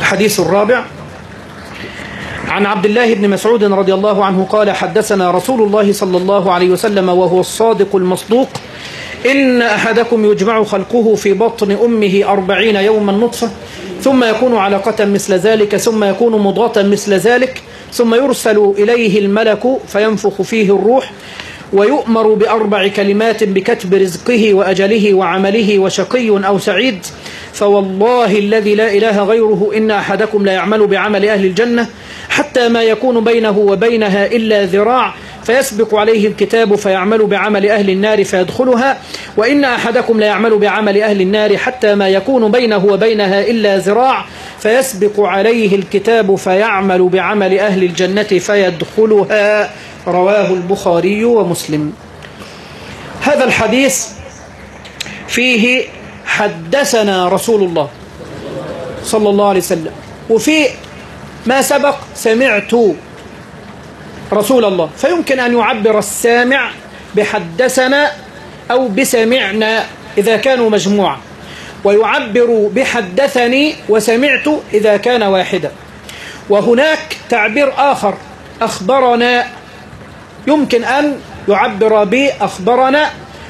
الحديث الرابع عن عبد الله بن مسعود رضي الله عنه قال حدثنا رسول الله صلى الله عليه وسلم وهو الصادق المصدوق إن أحدكم يجمع خلقه في بطن أمه 40 يوما نطفة ثم يكون علقة مثل ذلك ثم يكون مضغة مثل ذلك ثم يرسل إليه الملك فينفخ فيه الروح ويؤمر ب4 كلمات بكتب رزقه وأجله وعمله وشقي أو سعيد فوالله الذي لا إله غيره إن أحدكم لا يعمل بعمل أهل الجنة حتى ما يكون بينه وبينها إلا ذراع فيسبق عليه الكتاب فيعمل بعمل أهل النار فيدخلها وإن أحدكم لا يعمل بعمل أهل النار حتى ما يكون بينه وبينها إلا ذراع فيسبق عليه الكتاب فيعمل بعمل أهل الجنة فيدخلها. رواه البخاري ومسلم. هذا الحديث فيه حدثنا رسول الله صلى الله عليه وسلم، وفي ما سبق سمعت رسول الله، فيمكن أن يعبر السامع بحدثنا أو بسمعنا إذا كانوا مجموعة، ويعبر بحدثني وسمعت إذا كان واحدا. وهناك تعبير آخر أخبرنا، يمكن أن يعبر بأخبرنا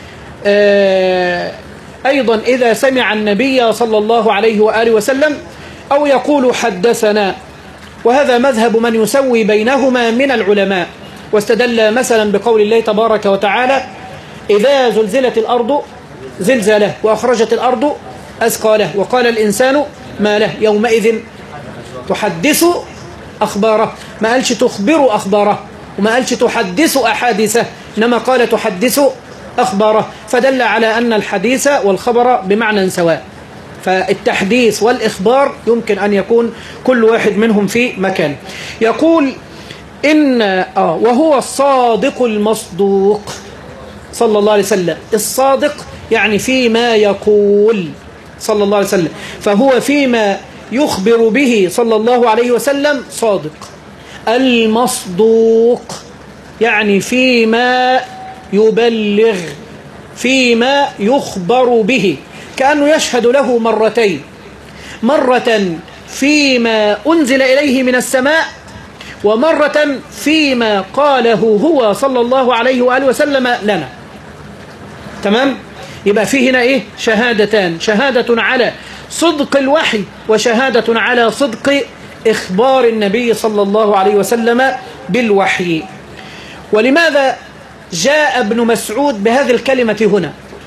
أيضا إذا سمع النبي صلى الله عليه وآله وسلم، أو يقول حدثنا، وهذا مذهب من يسوي بينهما من العلماء، واستدل مثلا بقول الله تبارك وتعالى إذا زلزلت الأرض زلزاله وأخرجت الأرض أثقاله وقال الإنسان ما له يومئذ تحدث أخباره، ما قالش تخبر أخباره وما قالش تحدث أحاديثه، إنما قال تحدث أخباره، فدل على أن الحديث والخبر بمعنى سواء، فالتحديث والإخبار يمكن أن يكون كل واحد منهم في مكان. يقول إن وهو الصادق المصدوق صلى الله عليه وسلم. الصادق يعني فيما يقول صلى الله عليه وسلم، فهو فيما يخبر به صلى الله عليه وسلم صادق. المصدوق يعني فيما يبلغ، فيما يخبر به، كأنه يشهد له مرتين، مرة فيما أنزل إليه من السماء، ومرة فيما قاله هو صلى الله عليه وآله وسلم لنا. تمام؟ يبقى فيه هنا إيه؟ شهادتان، شهادة على صدق الوحي وشهادة على صدق إخبار النبي صلى الله عليه وسلم بالوحي. ولماذا جاء ابن مسعود بهذه الكلمة هنا؟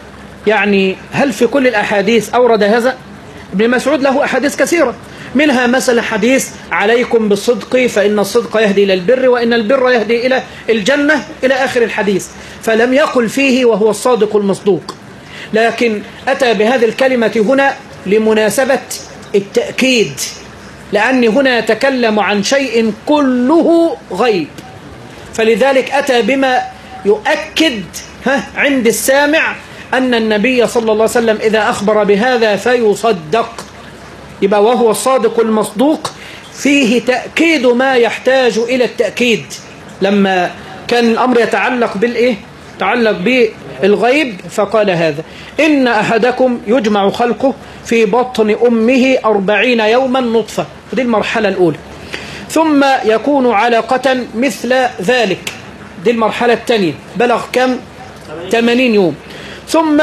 يعني هل في كل الأحاديث أورد هذا؟ ابن مسعود له أحاديث كثيرة، منها مثلا حديث عليكم بالصدق فإن الصدق يهدي إلى البر وإن البر يهدي إلى الجنة إلى آخر الحديث، فلم يقل فيه وهو الصادق المصدوق، لكن أتى بهذه الكلمة هنا لمناسبة التأكيد، لأن هنا يتكلم عن شيء كله غيب، فلذلك أتى بما يؤكد عند السامع أن النبي صلى الله عليه وسلم إذا أخبر بهذا فيصدق. يبقى وهو الصادق المصدوق فيه تأكيد ما يحتاج إلى التأكيد، لما كان الأمر يتعلق بالإيه؟ يتعلق بالغيب، فقال هذا إن أحدكم يجمع خلقه في بطن أمه 40 يوما نطفة، ودي المرحلة الأولى، ثم يكون علقة مثل ذلك، دي المرحلة الثانية، بلغ كم؟ 80 يوم، ثم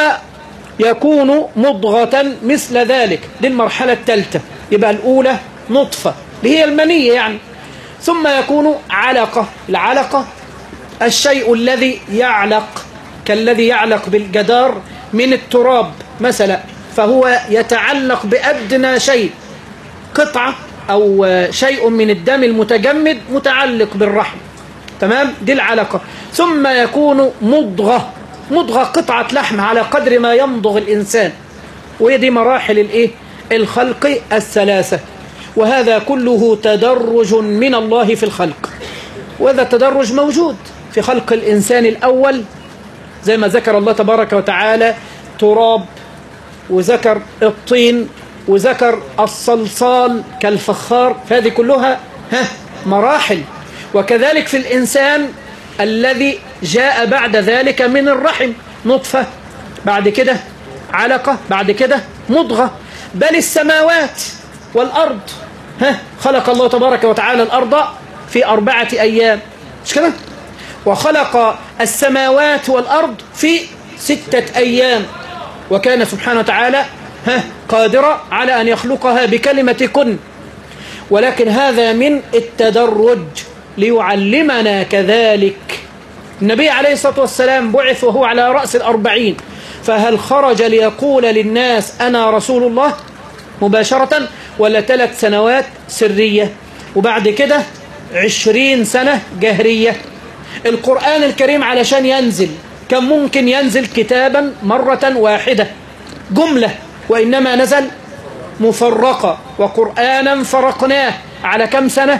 يكون مضغة مثل ذلك، دي المرحلة الثالثة، يبقى الأولى نطفة اللي هي المنية يعني، ثم يكون علقة، العلقة الشيء الذي يعلق كالذي يعلق بالجدار من التراب مثلا، فهو يتعلق بأدنى شيء، قطعة أو شيء من الدم المتجمد متعلق بالرحم، تمام؟ دي العلقة. ثم يكون مضغة، مضغة قطعة لحم على قدر ما يمضغ الإنسان، وهي دي مراحل الإيه؟ الخلق الثلاثة، وهذا كله تدرج من الله في الخلق، وهذا التدرج موجود في خلق الإنسان الأول زي ما ذكر الله تبارك وتعالى تراب، وذكر الطين، وذكر الصلصال كالفخار، فهذه كلها مراحل. وكذلك في الإنسان الذي جاء بعد ذلك من الرحم، نطفة، بعد كده علقة، بعد كده مضغة، بل السماوات والأرض خلق الله تبارك وتعالى الأرض في 4 أيام، مش كده؟ وخلق السماوات والأرض في 6 أيام، وكان سبحانه وتعالى قادرا على أن يخلقها بكلمة كن. ولكن هذا من التدرج ليعلمنا كذلك. النبي عليه الصلاة والسلام بعث وهو على رأس 40، فهل خرج ليقول للناس أنا رسول الله مباشرة، ولا 3 سنوات سرية وبعد كده 20 سنة جهرية؟ القرآن الكريم علشان ينزل كان ممكن ينزل كتابا مرة واحدة جملة، وإنما نزل مفرقة، وقرآنا فرقناه على كم سنة؟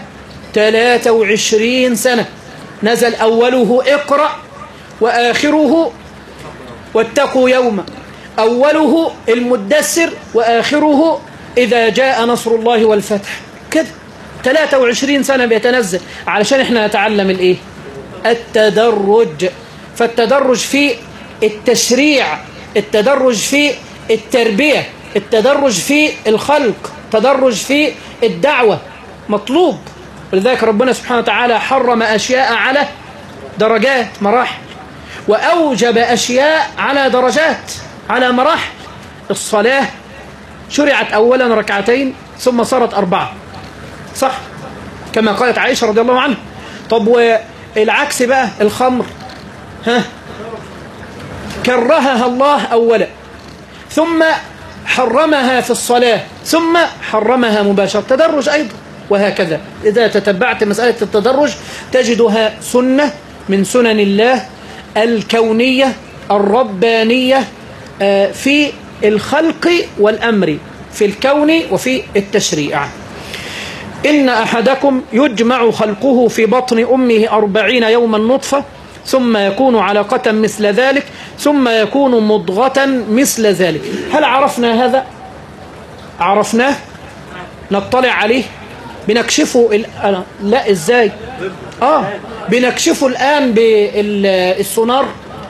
23 سنة. نزل أوله اقرأ وآخره واتقوا يوما، أوله المدثر وآخره إذا جاء نصر الله والفتح. كده 23 سنة بيتنزل علشان احنا نتعلم الايه؟ التدرج. فالتدرج في التشريع، التدرج في التربية، التدرج في الخلق، التدرج في الدعوة مطلوب. ولذلك ربنا سبحانه وتعالى حرم أشياء على درجات مراحل، وأوجب أشياء على درجات على مراحل. الصلاة شرعت أولا 2 ثم صارت 4، صح؟ كما قالت عائشة رضي الله عنها. طب والعكس بقى الخمر، كرهها الله أولا ثم حرمها في الصلاة ثم حرمها مباشرة، تدرج أيضا. وهكذا إذا تتبعت مسألة التدرج تجدها سنة من سنن الله الكونية الربانية في الخلق والأمر، في الكون وفي التشريع. إن أحدكم يجمع خلقه في بطن أمه 40 يوما نطفة، ثم يكون علقة مثل ذلك، ثم يكون مضغة مثل ذلك. هل عرفنا هذا؟ عرفناه؟ نطلع عليه؟ بنكشفه لا، إزاي؟ بنكشفه الآن بالسونار.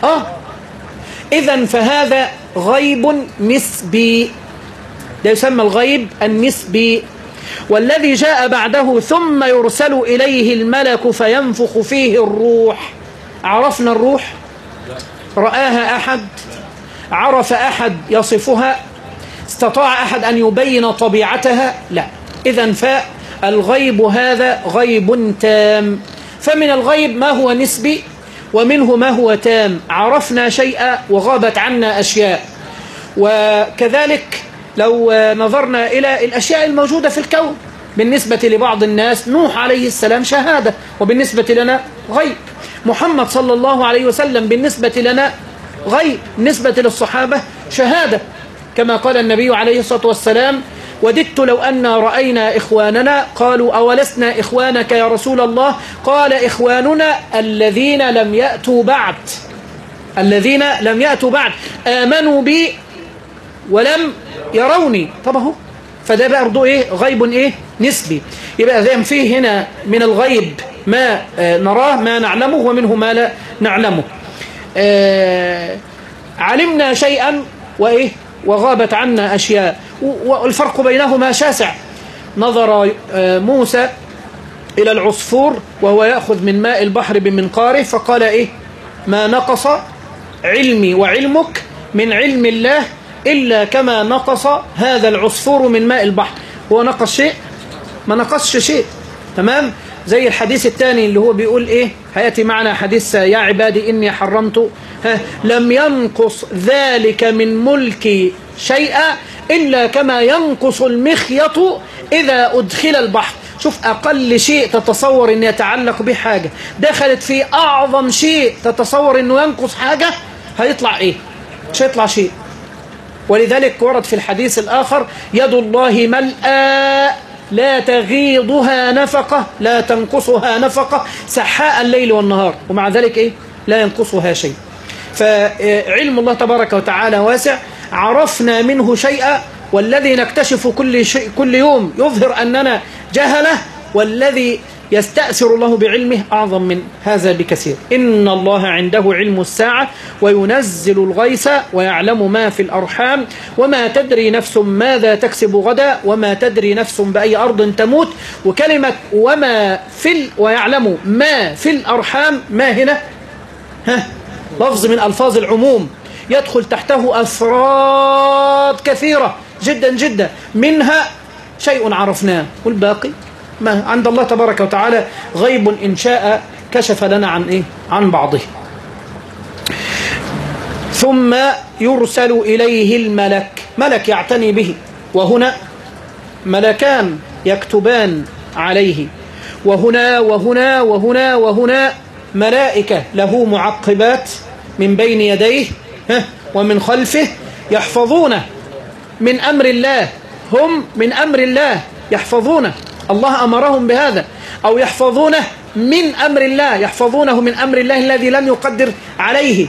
إذن فهذا غيب نسبي، ده يسمى الغيب النسبي. والذي جاء بعده ثم يرسل إليه الملك فينفخ فيه الروح. عرفنا الروح؟ رآها أحد؟ عرف أحد يصفها؟ استطاع أحد أن يبين طبيعتها؟ لا. إذن فالغيب هذا غيب تام. فمن الغيب ما هو نسبي ومنه ما هو تام. عرفنا شيئا وغابت عنا أشياء. وكذلك لو نظرنا إلى الأشياء الموجودة في الكون، بالنسبة لبعض الناس نوح عليه السلام شهادة، وبالنسبة لنا غيب. محمد صلى الله عليه وسلم بالنسبة لنا غيب، بالنسبة للصحابة شهادة، كما قال النبي عليه الصلاة والسلام: وددت لو أن رأينا إخواننا. قالوا: أولسنا إخوانك يا رسول الله؟ قال: إخواننا الذين لم يأتوا بعد، الذين لم يأتوا بعد آمنوا بي ولم يروني. طب اهو، فده برضه ايه؟ غيب ايه؟ نسبي. يبقى زي فيه هنا من الغيب ما نراه ما نعلمه، ومنه ما لا نعلمه. علمنا شيئا وايه وغابت عنا اشياء، والفرق بينهما شاسع. نظر موسى الى العصفور وهو يأخذ من ماء البحر بمنقاره، فقال ايه؟ ما نقص علمي وعلمك من علم الله إلا كما نقص هذا العصفور من ماء البحر. هو نقص شيء؟ ما نقصش شيء. تمام؟ زي الحديث الثاني اللي هو بيقول إيه؟ هيأتي معنا حديث: يا عبادي إني حرمت لم ينقص ذلك من ملكي شيئا إلا كما ينقص المخيط إذا أدخل البحر. شوف، أقل شيء تتصور أن يتعلق به حاجة دخلت في أعظم شيء تتصور أنه ينقص حاجة، هيطلع إيه؟ مش هيطلع شيء. ولذلك ورد في الحديث الآخر: يد الله ملأى لا تغيضها نفقة لا تنقصها نفقة سحاء الليل والنهار، ومع ذلك إيه؟ لا ينقصها شيء. فعلم الله تبارك وتعالى واسع، عرفنا منه شيئا، والذي نكتشف كل يوم يظهر أننا جهلة، والذي يستأثر الله بعلمه أعظم من هذا بكثير. إن الله عنده علم الساعة وينزل الغيث ويعلم ما في الأرحام وما تدري نفس ماذا تكسب غدا وما تدري نفس بأي أرض تموت. وكلمة ويعلم ما في الأرحام، ما هنا لفظ من ألفاظ العموم يدخل تحته أفراد كثيرة جدا جدا، منها شيء عرفناه والباقي ما عند الله تبارك وتعالى غيب إن شاء كشف لنا عن بعضه. ثم يرسل إليه الملك، ملك يعتني به، وهنا ملكان يكتبان عليه، وهنا وهنا وهنا وهنا ملائكة له معقبات من بين يديه ومن خلفه يحفظونه من أمر الله، هم من أمر الله يحفظونه، الله أمرهم بهذا، أو يحفظونه من أمر الله، يحفظونه من أمر الله الذي لم يقدر عليه.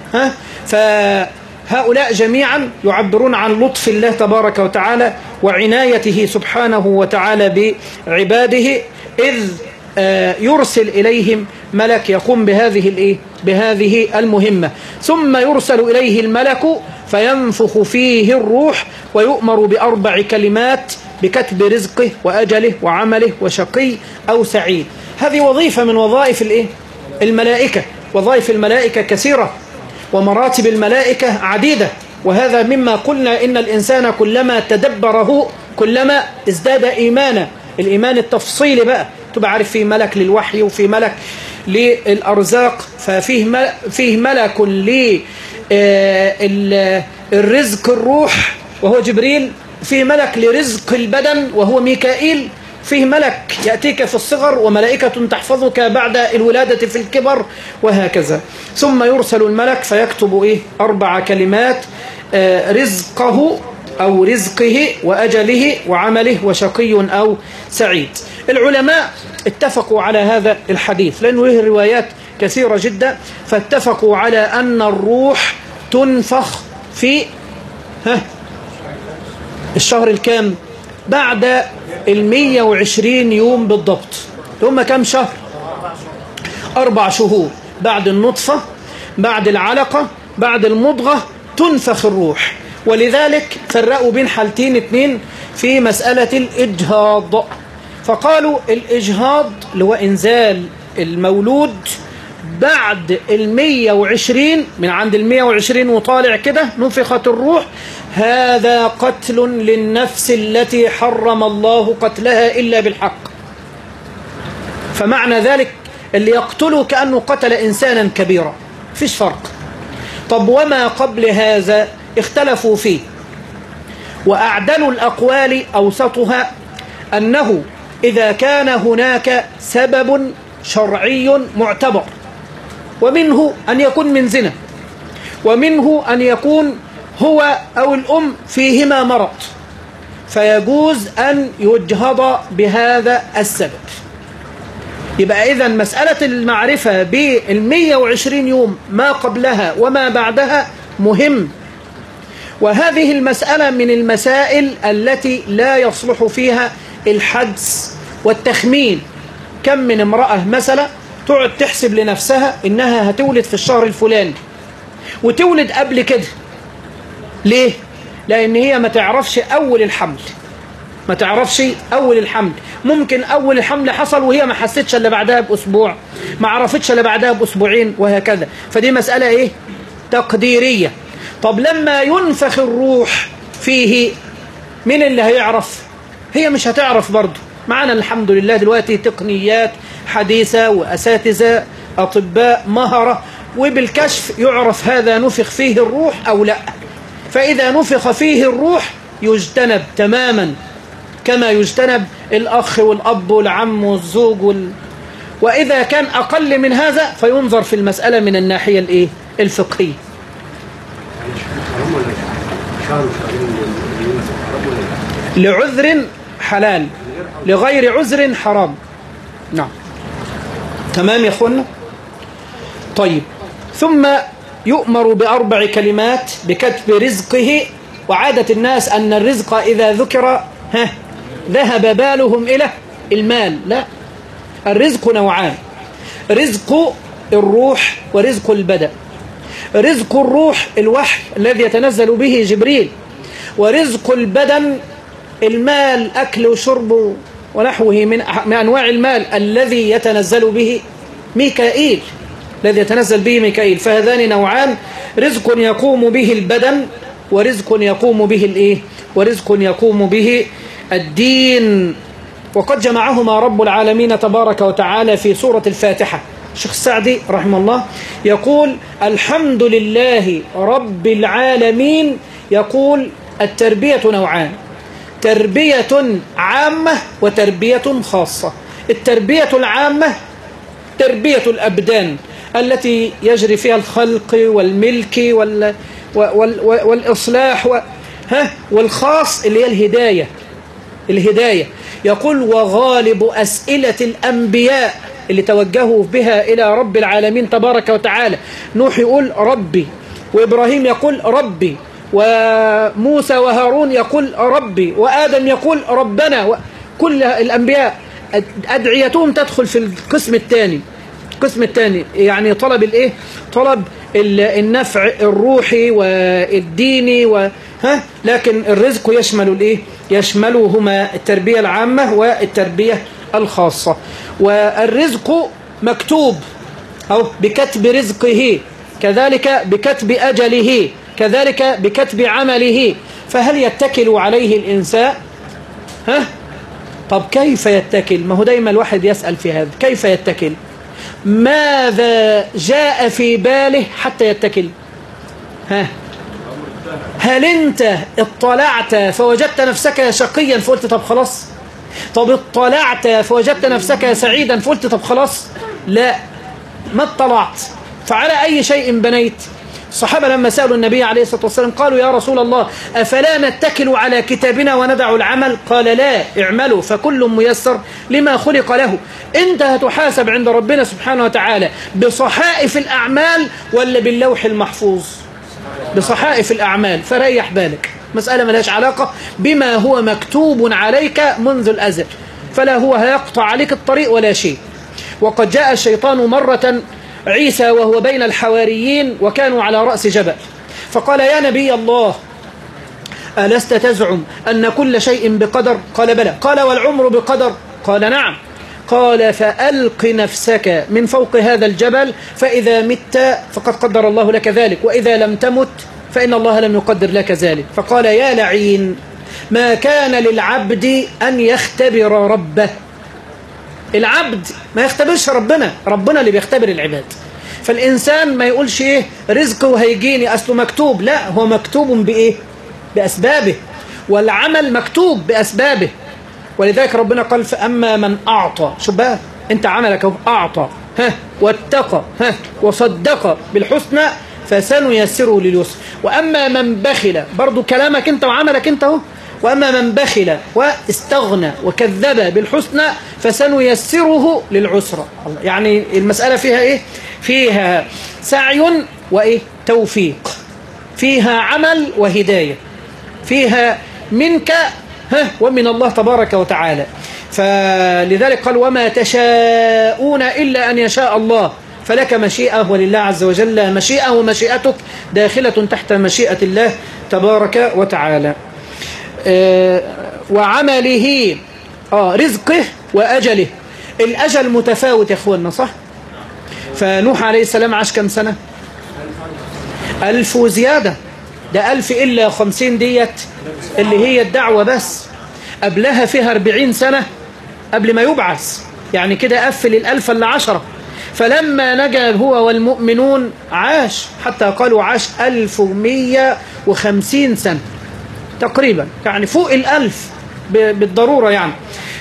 فهؤلاء جميعا يعبرون عن لطف الله تبارك وتعالى وعنايته سبحانه وتعالى بعباده، إذ يرسل إليهم ملك يقوم بهذه المهمة. ثم يرسل إليه الملك فينفخ فيه الروح ويؤمر ب4 كلمات بكتب رزقه وأجله وعمله وشقي أو سعيد. هذه وظيفة من وظائف الملائكة. وظائف الملائكة كثيرة ومراتب الملائكة عديدة، وهذا مما قلنا إن الإنسان كلما تدبره كلما ازداد إيمانا. الإيمان التفصيلي بقى، تبقى عارف فيه ملك للوحي وفي ملك للأرزاق، فيه ملك للرزق الروح وهو جبريل، فيه ملك لرزق البدن وهو ميكائيل، فيه ملك يأتيك في الصغر وملائكة تحفظك بعد الولادة في الكبر، وهكذا. ثم يرسل الملك فيكتب 4 كلمات، رزقه أو رزقه وأجله وعمله وشقي أو سعيد. العلماء اتفقوا على هذا الحديث لأنه له روايات كثيرة جدا، فاتفقوا على أن الروح تنفخ في الشهر الكام؟ بعد 120 يوم بالضبط. هم كم شهر؟ 4 شهور. بعد النطفة، بعد العلقة، بعد المضغة تنفخ الروح. ولذلك فرقوا بين حالتين 2 في مسألة الإجهاض، فقالوا الإجهاض اللي هو إنزال المولود بعد 120، من عند 120 وطالع كده نفخت الروح، هذا قتل للنفس التي حرم الله قتلها إلا بالحق. فمعنى ذلك اللي يقتله كأنه قتل إنسانا كبيرا، فيش فرق. طب وما قبل هذا اختلفوا فيه، وأعدل الأقوال أوسطها أنه إذا كان هناك سبب شرعي معتبر، ومنه أن يكون من زنا، ومنه أن يكون هو أو الأم فيهما مرض، فيجوز أن يجهض بهذا السبب. يبقى إذن مسألة المعرفة بال120 يوم ما قبلها وما بعدها مهم، وهذه المسألة من المسائل التي لا يصلح فيها الحدس والتخمين. كم من امرأة مثلا تقعد تحسب لنفسها إنها هتولد في الشهر الفلاني وتولد قبل كده. ليه؟ لأن هي ما تعرفش أول الحمل، ما تعرفش أول الحمل. ممكن أول الحمل حصل وهي ما حستش إلا بعدها بأسبوع، ما عرفتش إلا بعدها بأسبوعين، وهكذا. فدي مسألة تقديرية. طب لما ينفخ الروح فيه مين اللي هيعرف؟ هي مش هتعرف برضه. معنا الحمد لله دلوقتي تقنيات حديثة وأساتذة أطباء مهرة، وبالكشف يعرف هذا نفخ فيه الروح أو لا. فإذا نفخ فيه الروح يجتنب تماما كما يجتنب الأخ والأب والعم والزوج وإذا كان أقل من هذا فينظر في المسألة من الناحية الفقهية. لعذر حلال، لغير عذر حرام. نعم، تمام يا أخوانا. طيب، ثم يؤمر ب4 كلمات بكتب رزقه. وعادة الناس أن الرزق إذا ذكر ذهب بالهم إلى المال. لا، الرزق نوعان: رزق الروح ورزق البدن. رزق الروح الوحي الذي يتنزل به جبريل، ورزق البدن المال، أكل وشرب ونحوه من أنواع المال الذي يتنزل به ميكائيل، فهذان نوعان: رزق يقوم به البدن، ورزق يقوم به ورزق يقوم به الدين. وقد جمعهما رب العالمين تبارك وتعالى في سورة الفاتحة. الشيخ السعدي رحمه الله يقول: الحمد لله رب العالمين. يقول: التربية نوعان: تربية عامة وتربية خاصة. التربية العامة تربية الأبدان التي يجري فيها الخلق والملك والإصلاح والخاص اللي هي الهداية. يقول: وغالب أسئلة الأنبياء اللي توجهوا بها إلى رب العالمين تبارك وتعالى، نوح يقول ربي، وإبراهيم يقول ربي، وموسى وهارون يقول ربي، وآدم يقول ربنا. كل الأنبياء أدعيتهم تدخل في القسم الثاني، يعني طلب طلب النفع الروحي والديني لكن الرزق يشملهما التربية العامة والتربية الخاصة. والرزق مكتوب أو بكتب رزقه، كذلك بكتب أجله، كذلك بكتب عمله. فهل يتكل عليه الإنسان؟ طب كيف يتكل؟ ما هو دايما الواحد يسأل في هذا، كيف يتكل؟ ماذا جاء في باله حتى يتكل؟ هل انت اطلعت فوجدت نفسك شقيا فقلت طب خلاص؟ طب اطلعت فوجدت نفسك سعيدا فقلت طب خلاص؟ لا، ما اطلعت. فعلى أي شيء بنيت؟ الصحابة لما سألوا النبي عليه الصلاة والسلام قالوا: يا رسول الله، أفلا نتكل على كتابنا وندع العمل؟ قال: لا، اعملوا فكل ميسر لما خلق له. انت هتحاسب عند ربنا سبحانه وتعالى بصحائف الأعمال ولا باللوح المحفوظ؟ بصحائف الأعمال. فريح بالك، مسألة ملهاش علاقة بما هو مكتوب عليك منذ الأزل، فلا هو هيقطع عليك الطريق ولا شيء. وقد جاء الشيطان مرة عيسى وهو بين الحواريين وكانوا على رأس جبل، فقال: يا نبي الله، ألست تزعم أن كل شيء بقدر؟ قال: بلى. قال: والعمر بقدر؟ قال: نعم. قال: فألق نفسك من فوق هذا الجبل، فإذا مت فقد قدر الله لك ذلك، وإذا لم تمت فإن الله لم يقدر لك ذلك. فقال: يا لعين، ما كان للعبد أن يختبر ربه. العبد ما يختبرش ربنا اللي بيختبر العباد. فالإنسان ما يقولش رزقه هيجيني أصله مكتوب، لا، هو مكتوب بأسبابه، والعمل مكتوب بأسبابه. ولذلك ربنا قال: فأما من أعطى، شو بقى أنت عملك أعطى واتقى وصدق بالحسنى فسنيسره لليسر. وأما من بخل، برضو كلامك أنت وعملك أنت هو، وأما من بخل واستغنى وكذب بالحسنى فسنيسره للعسرى. يعني المسألة فيها فيها سعي توفيق، فيها عمل وهداية، فيها منك ومن الله تبارك وتعالى. فلذلك قال: وما تشاءون إلا أن يشاء الله. فلك مشيئة ولله عز وجل مشيئة، ومشيئتك داخلة تحت مشيئة الله تبارك وتعالى. وعمله، رزقه وأجله. الأجل متفاوت يا أخوانا، صح؟ فنوح عليه السلام عاش كم سنة؟ 1000 وزيادة. ده 1000 إلا 50 ديت اللي هي الدعوة بس، قبلها فيها 40 سنة قبل ما يبعث، يعني كده قفل 1000 إلا 10. فلما نجا هو والمؤمنون عاش، حتى قالوا عاش 1150 سنة تقريبا، يعني فوق 1000 بالضرورة يعني.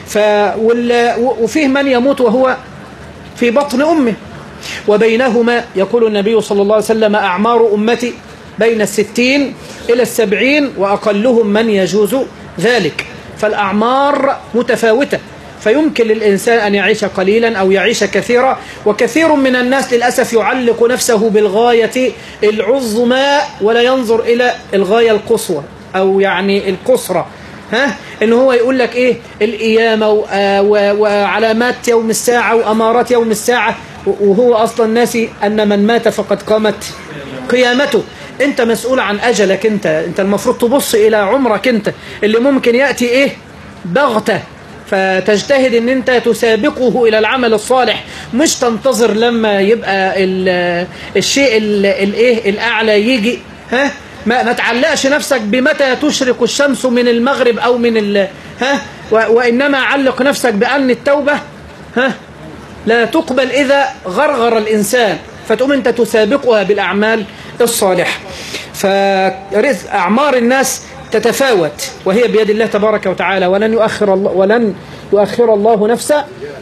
وفيه من يموت وهو في بطن أمه. وبينهما يقول النبي صلى الله عليه وسلم: أعمار أمتي بين 60 إلى 70 وأقلهم من يجوز ذلك. فالأعمار متفاوتة، فيمكن للإنسان أن يعيش قليلا أو يعيش كثيرا. وكثير من الناس للأسف يعلق نفسه بالغاية العظمى ولا ينظر إلى الغاية القصوى أو يعني القصرى. إن هو يقول لك إيه القيامة وعلامات يوم الساعة وأمارات يوم الساعة، وهو أصلا ناسي أن من مات فقد قامت قيامته. أنت مسؤول عن أجلك، أنت المفروض تبص إلى عمرك أنت اللي ممكن يأتي إيه بغتة، فتجتهد أن أنت تسابقه إلى العمل الصالح، مش تنتظر لما يبقى الشيء الإيه الأعلى يجي. ما تعلقش نفسك بمتى تشرق الشمس من المغرب أو من وإنما علق نفسك بأن التوبة لا تقبل إذا غرغر الإنسان، فتقوم أنت تسابقها بالأعمال الصالحة. فرزق أعمار الناس تتفاوت وهي بيد الله تبارك وتعالى، ولن يؤخر الله نفسا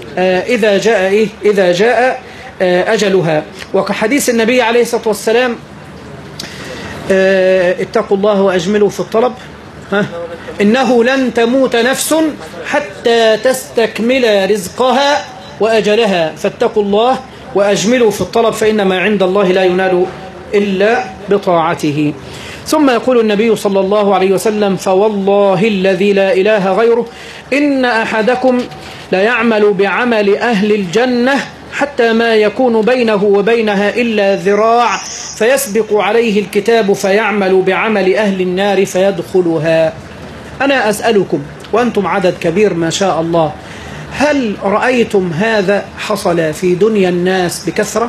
إذا جاء أجلها. وكحديث النبي عليه الصلاة والسلام اتقوا الله وأجملوا في الطلب، إنه لن تموت نفس حتى تستكمل رزقها وأجلها، فاتقوا الله وأجملوا في الطلب فإن ما عند الله لا ينال إلا بطاعته. ثم يقول النبي صلى الله عليه وسلم: فوالله الذي لا إله غيره إن أحدكم لا يعمل بعمل أهل الجنة حتى ما يكون بينه وبينها إلا ذراع فيسبق عليه الكتاب فيعمل بعمل أهل النار فيدخلها. أنا أسألكم وأنتم عدد كبير ما شاء الله، هل رأيتم هذا حصل في دنيا الناس بكثرة؟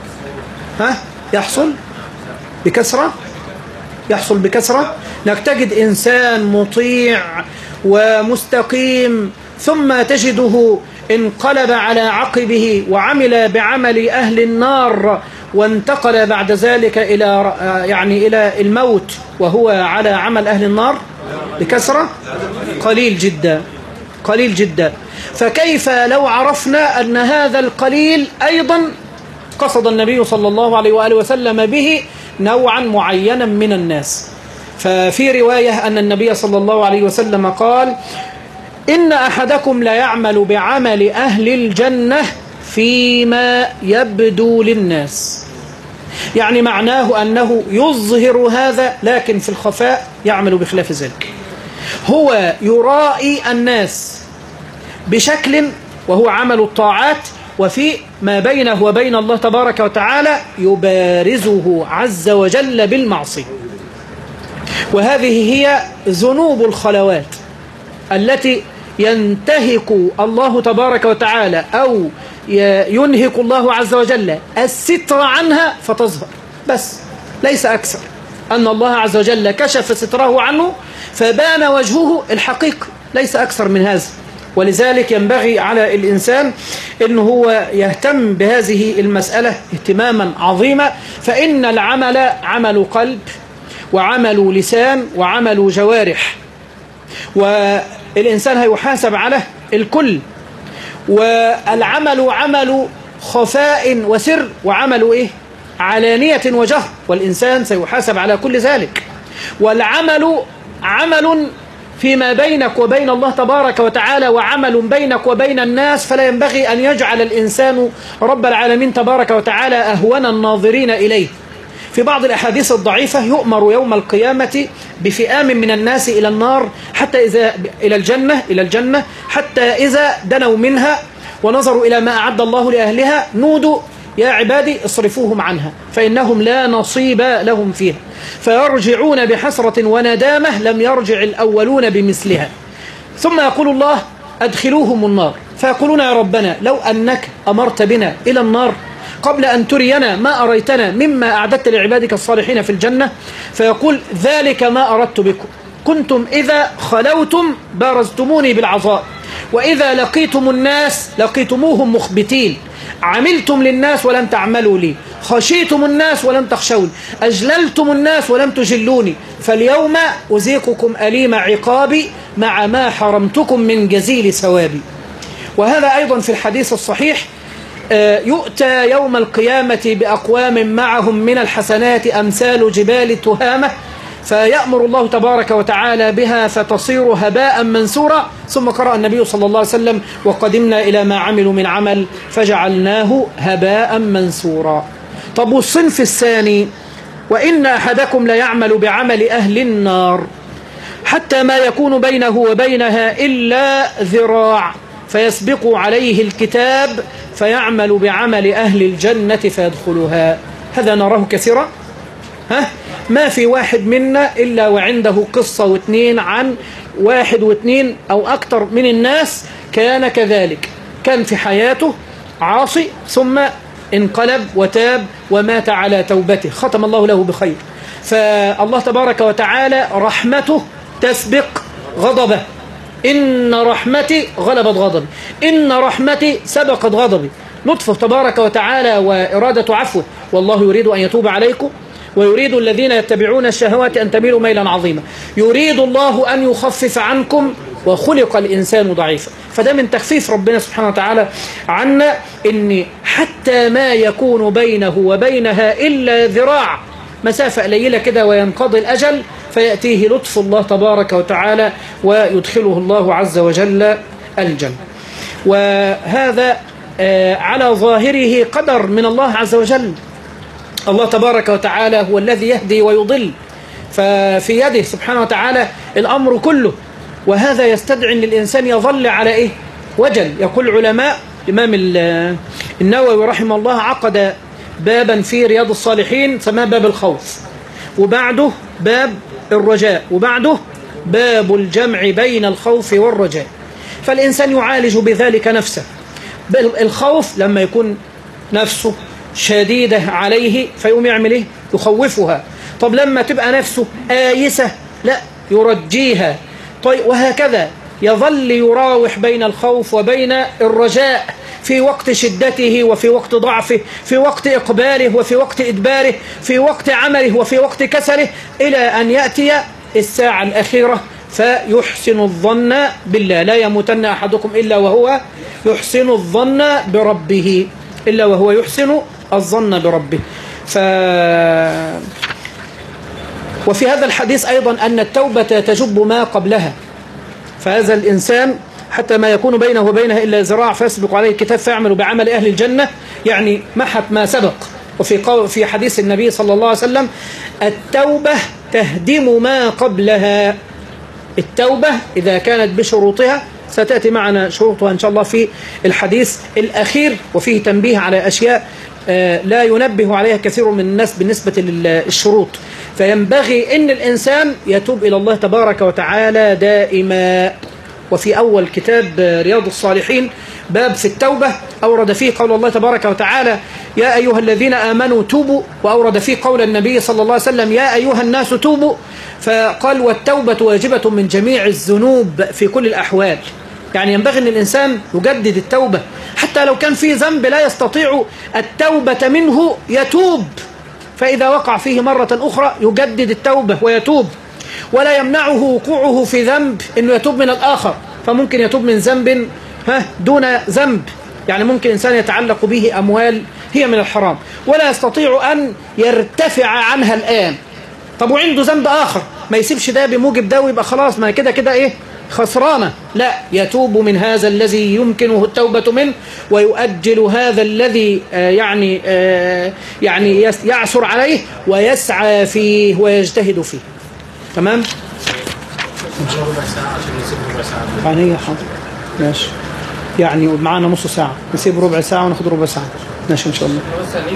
يحصل بكثرة؟ يحصل بكثرة؟ انك تجد إنسان مطيع ومستقيم ثم تجده انقلب على عقبه وعمل بعمل أهل النار وانتقل بعد ذلك إلى الموت وهو على عمل أهل النار بكثرة؟ قليل جدا، قليل جدا. فكيف لو عرفنا أن هذا القليل أيضا قصد النبي صلى الله عليه وآله وسلم به نوعا معينا من الناس. ففي رواية أن النبي صلى الله عليه وسلم قال: إن أحدكم لا يعمل بعمل أهل الجنة فيما يبدو للناس، يعني معناه أنه يظهر هذا لكن في الخفاء يعمل بخلاف ذلك. هو يرائي الناس بشكل وهو عمل الطاعات، وفي ما بينه وبين الله تبارك وتعالى يبارزه عز وجل بالمعصية. وهذه هي ذنوب الخلوات التي ينتهك الله تبارك وتعالى أو ينهك الله عز وجل الستر عنها فتظهر، بس ليس أكثر. أن الله عز وجل كشف ستره عنه فبان وجهه الحقيقي، ليس أكثر من هذا. ولذلك ينبغي على الإنسان أنه هو يهتم بهذه المسألة اهتماما عظيما، فإن العمل عمل قلب وعمل لسان وعمل جوارح، والإنسان هيحاسب على الكل. والعمل عمل خفاء وسر، وعمل علانية وجهر، والإنسان سيحاسب على كل ذلك. والعمل عمل فيما بينك وبين الله تبارك وتعالى وعمل بينك وبين الناس، فلا ينبغي أن يجعل الإنسان رب العالمين تبارك وتعالى أهون الناظرين إليه. في بعض الأحاديث الضعيفة يؤمر يوم القيامة بفئام من الناس إلى النار حتى إذا إلى الجنة حتى إذا دنوا منها ونظروا إلى ما أعد الله لأهلها نودوا: يا عبادي اصرفوهم عنها فإنهم لا نصيب لهم فيها، فيرجعون بحسرة وندامة لم يرجع الأولون بمثلها. ثم يقول الله: أدخلوهم النار، فيقولون: يا ربنا لو أنك أمرت بنا إلى النار قبل أن ترينا ما أريتنا مما أعددت لعبادك الصالحين في الجنة. فيقول: ذلك ما أردت بكم، كنتم إذا خلوتم بارزتموني بالعطاء، وإذا لقيتم الناس لقيتموهم مخبتين، عملتم للناس ولم تعملوا لي، خشيتم الناس ولم تخشوني، أجللتم الناس ولم تجلوني، فاليوم أذيقكم أليم عقابي مع ما حرمتكم من جزيل ثوابي. وهذا أيضا في الحديث الصحيح: يؤتى يوم القيامة بأقوام معهم من الحسنات أمثال جبال تهامة، فيأمر الله تبارك وتعالى بها فتصير هباء منثورا. ثم قرأ النبي صلى الله عليه وسلم: وقدمنا إلى ما عملوا من عمل فجعلناه هباء منثورا. طب والصنف الثاني: وإن أحدكم لا يعمل بعمل أهل النار حتى ما يكون بينه وبينها إلا ذراع فيسبق عليه الكتاب فيعمل بعمل أهل الجنة فيدخلها. هذا نراه كثيرا. ما في واحد منا إلا وعنده قصة واثنين عن واحد واثنين أو أكثر من الناس كان كذلك، كان في حياته عاصي ثم انقلب وتاب ومات على توبته، ختم الله له بخير. فالله تبارك وتعالى رحمته تسبق غضبه. إن رحمتي غلبت غضبي، إن رحمتي سبقت غضبي. لطفه تبارك وتعالى وإرادة عفوه. والله يريد أن يتوب عليكم ويريد الذين يتبعون الشهوات أن تميلوا ميلا عظيما. يريد الله أن يخفف عنكم وخلق الإنسان ضعيفا. فده من تخفيف ربنا سبحانه وتعالى عنا، إن حتى ما يكون بينه وبينها إلا ذراع، مسافة قليلة كده وينقضي الأجل، فيأتيه لطف الله تبارك وتعالى ويدخله الله عز وجل الجنة. وهذا على ظاهره قدر من الله عز وجل. الله تبارك وتعالى هو الذي يهدي ويضل، ففي يده سبحانه وتعالى الأمر كله. وهذا يستدعي أن الإنسان يظل على إيه؟ وجل. يقول العلماء، الإمام النووي رحمه الله عقد بابا في رياض الصالحين سماه باب الخوف، وبعده باب الرجاء، وبعده باب الجمع بين الخوف والرجاء. فالإنسان يعالج بذلك نفسه. الخوف لما يكون نفسه شديدة عليه فيقوم يعمل إيه؟ يخوفها. طب لما تبقى نفسه آيسة لا يرجيها. طيب وهكذا يظل يراوح بين الخوف وبين الرجاء في وقت شدته وفي وقت ضعفه، في وقت إقباله وفي وقت إدباره، في وقت عمله وفي وقت كسله، إلى أن يأتي الساعة الأخيرة فيحسن الظن بالله. لا يموتن أحدكم إلا وهو يحسن الظن بربه، إلا وهو يحسن الظن بربه. وفي هذا الحديث أيضا أن التوبة تجب ما قبلها. فهذا الإنسان حتى ما يكون بينه وبينها إلا ذراع فيسبق عليه الكتاب فيعمل بعمل أهل الجنة، يعني محت ما سبق. وفي حديث النبي صلى الله عليه وسلم التوبة تهدم ما قبلها. التوبة إذا كانت بشروطها ستأتي معنا شروطها إن شاء الله في الحديث الأخير، وفيه تنبيه على أشياء لا ينبه عليها كثير من الناس بالنسبة للشروط. فينبغي أن الإنسان يتوب إلى الله تبارك وتعالى دائما. وفي أول كتاب رياض الصالحين باب في التوبة أورد فيه قول الله تبارك وتعالى يا أيها الذين آمنوا توبوا، وأورد فيه قول النبي صلى الله عليه وسلم يا أيها الناس توبوا. فقال والتوبة واجبة من جميع الذنوب في كل الأحوال. يعني ينبغي أن الإنسان يجدد التوبة، حتى لو كان فيه ذنب لا يستطيع التوبة منه يتوب، فإذا وقع فيه مرة أخرى يجدد التوبة ويتوب. ولا يمنعه وقوعه في ذنب أنه يتوب من الآخر، فممكن يتوب من ذنب دون ذنب. يعني ممكن إنسان يتعلق به أموال هي من الحرام ولا يستطيع أن يرتفع عنها الآن، طب وعنده ذنب آخر ما يسيبش ده بموجب ده ويبقى خلاص ما كده كده إيه خسرانة. لا، يتوب من هذا الذي يمكنه التوبة منه ويؤجل هذا الذي يعني يعثر عليه ويسعى فيه ويجتهد فيه. تمام؟ يعني حاضر ماشي، يعني معانا نص ساعة، نسيب ربع ساعة وناخد ربع ساعة ماشي إن شاء الله.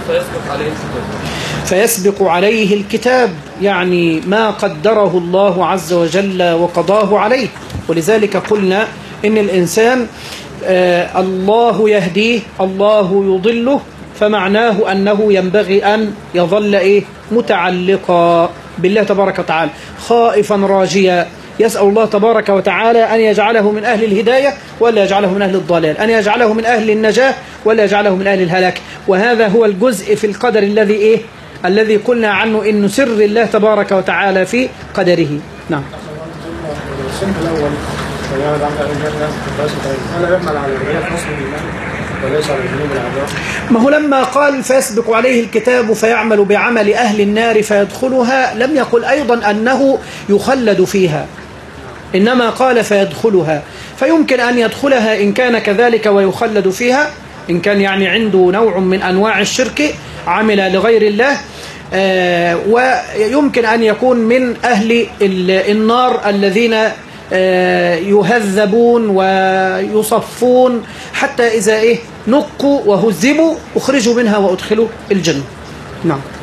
فيسبق عليه الكتاب، يعني ما قدره الله عز وجل وقضاه عليه. ولذلك قلنا إن الإنسان الله يهديه الله يضله، فمعناه أنه ينبغي أن يظل إيه متعلقا بالله تبارك وتعالى، خائفا راجيا، يسأل الله تبارك وتعالى أن يجعله من أهل الهداية ولا يجعله من أهل الضلال، أن يجعله من أهل النجاة ولا يجعله من أهل الهلاك. وهذا هو الجزء في القدر الذي قلنا عنه إنه سر الله تبارك وتعالى في قدره. نعم. الصنف الأول ويعرض عن أهل الجنة أنا يعمل على الرياء نصر بالله وليس على الذنوب الأعداء. ما هو لما قال فيسبق عليه الكتاب فيعمل بعمل أهل النار فيدخلها لم يقل أيضا أنه يخلد فيها، إنما قال فيدخلها. فيمكن أن يدخلها إن كان كذلك ويخلد فيها، إن كان يعني عنده نوع من أنواع الشرك عمل لغير الله، ويمكن أن يكون من أهل النار الذين يهذبون ويصفون حتى إذا نقوا وهذبوا أخرجوا منها وأدخلوا الجنة. نعم.